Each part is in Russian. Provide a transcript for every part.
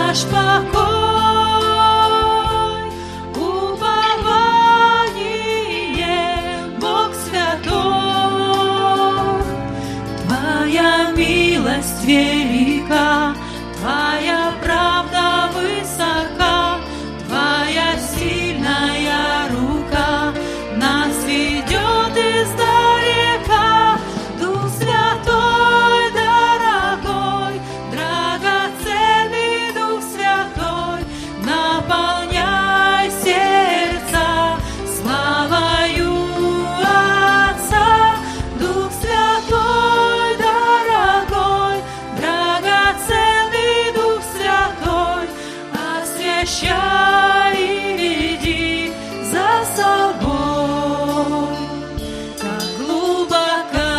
наш покой, упование, Бог святой. Твоя милость велика, Твоя правда высока, Твоя сильная рука нас ведет издалека. Дух Святой, дорогой, драгоценный Дух Святой, наполняй сердца славою Отца. Дух Святой, дорогой, драгоценный Дух Святой, освящай и веди за собой. Как глубока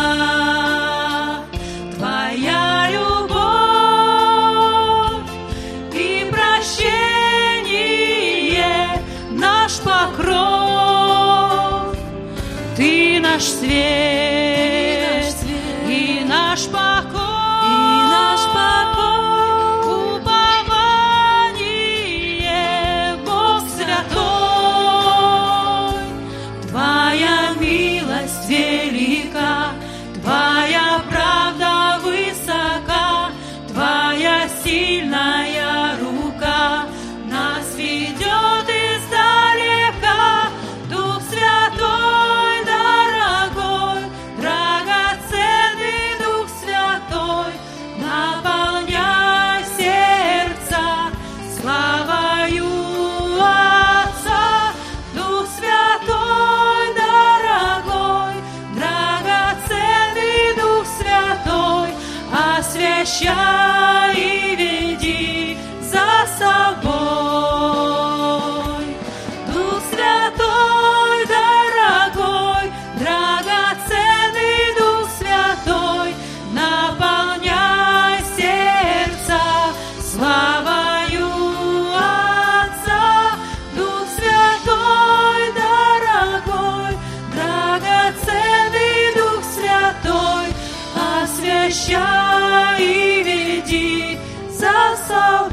Твоя любовь и прощение, наш покров. Ты наш свет и наш покой, упование, Бог святой. Твоя милость велика, Твоя правда высока, Твоя сильная рука нас ведет издалека. Дух Святой, дорогой, драгоценный Дух Святой, наполняй сердца славою Отца. Дух Святой, дорогой, драгоценный Дух Святой, освящай и веди за собой. Дух Святой, дорогой, драгоценный Дух Святой, наполняй сердца славою Отца. Дух Святой, дорогой, драгоценный Дух Святой, освящай и веди за собой.